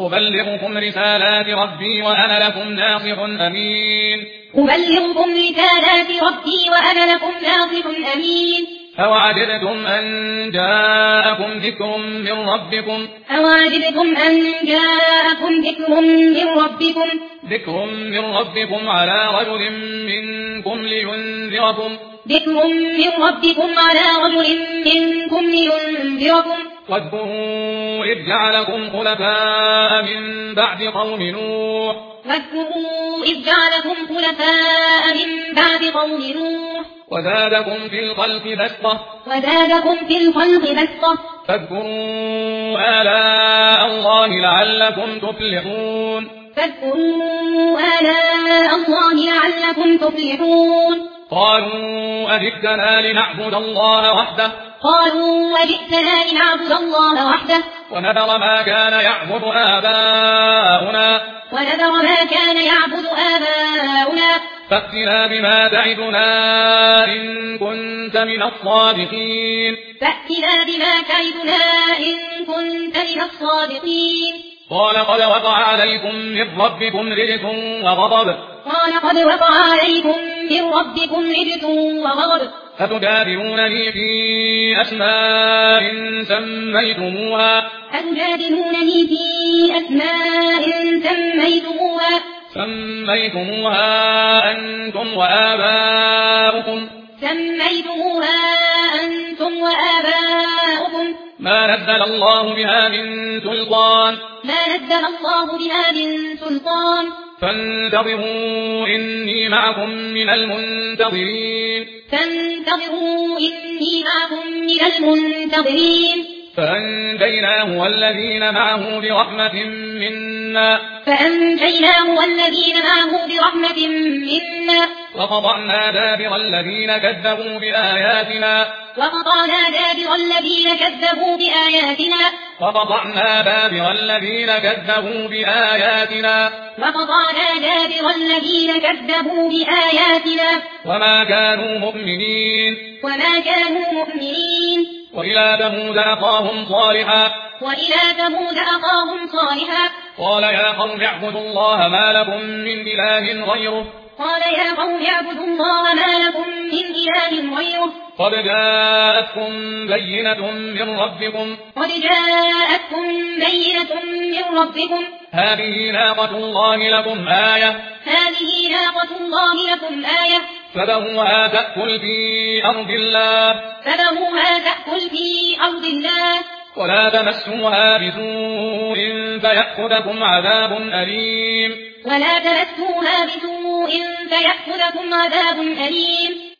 أبلغكم رسالات ربي وأنا لكم ناصح أمين. أبلغكم رسالات ربي وأنا لكم ناصح أمين. أوعجبتم أن جاءكم ذكر من ربكم ذكر من ربكم على رجل منكم لينذركم واذكروا إذ جعلكم خلفاء من بعد قوم نوح وزادكم في الخلق بسطة فاذكروا آلاء الله لعلكم تفلحون. قالوا أجئتنا لنعبد الله وحده ونذر ما كان يعبد آباؤنا فأتنا بما تعدنا إن كنت من الصادقين. قال قد وقع عليكم من ربكم رجس وغضب أتجادلونني في أسماء سميتموها أنتم وآباؤكم ما نزل الله بها من سلطان فانتظروا إني معكم من المنتظرين. فأنجيناه والذين معه برحمة منا وقطعنا دابر الذين كذبوا بآياتنا وما كانوا مؤمنين. وإلى ثمود أخاهم صالحا قال يا قوم اعبدوا الله ما لكم من إله غيره قد جاءتكم بينة من ربكم هذه ناقة الله لكم آية فذروها تأكل في أرض الله ولا تمسوها بسوء فيأخذكم عذاب أليم.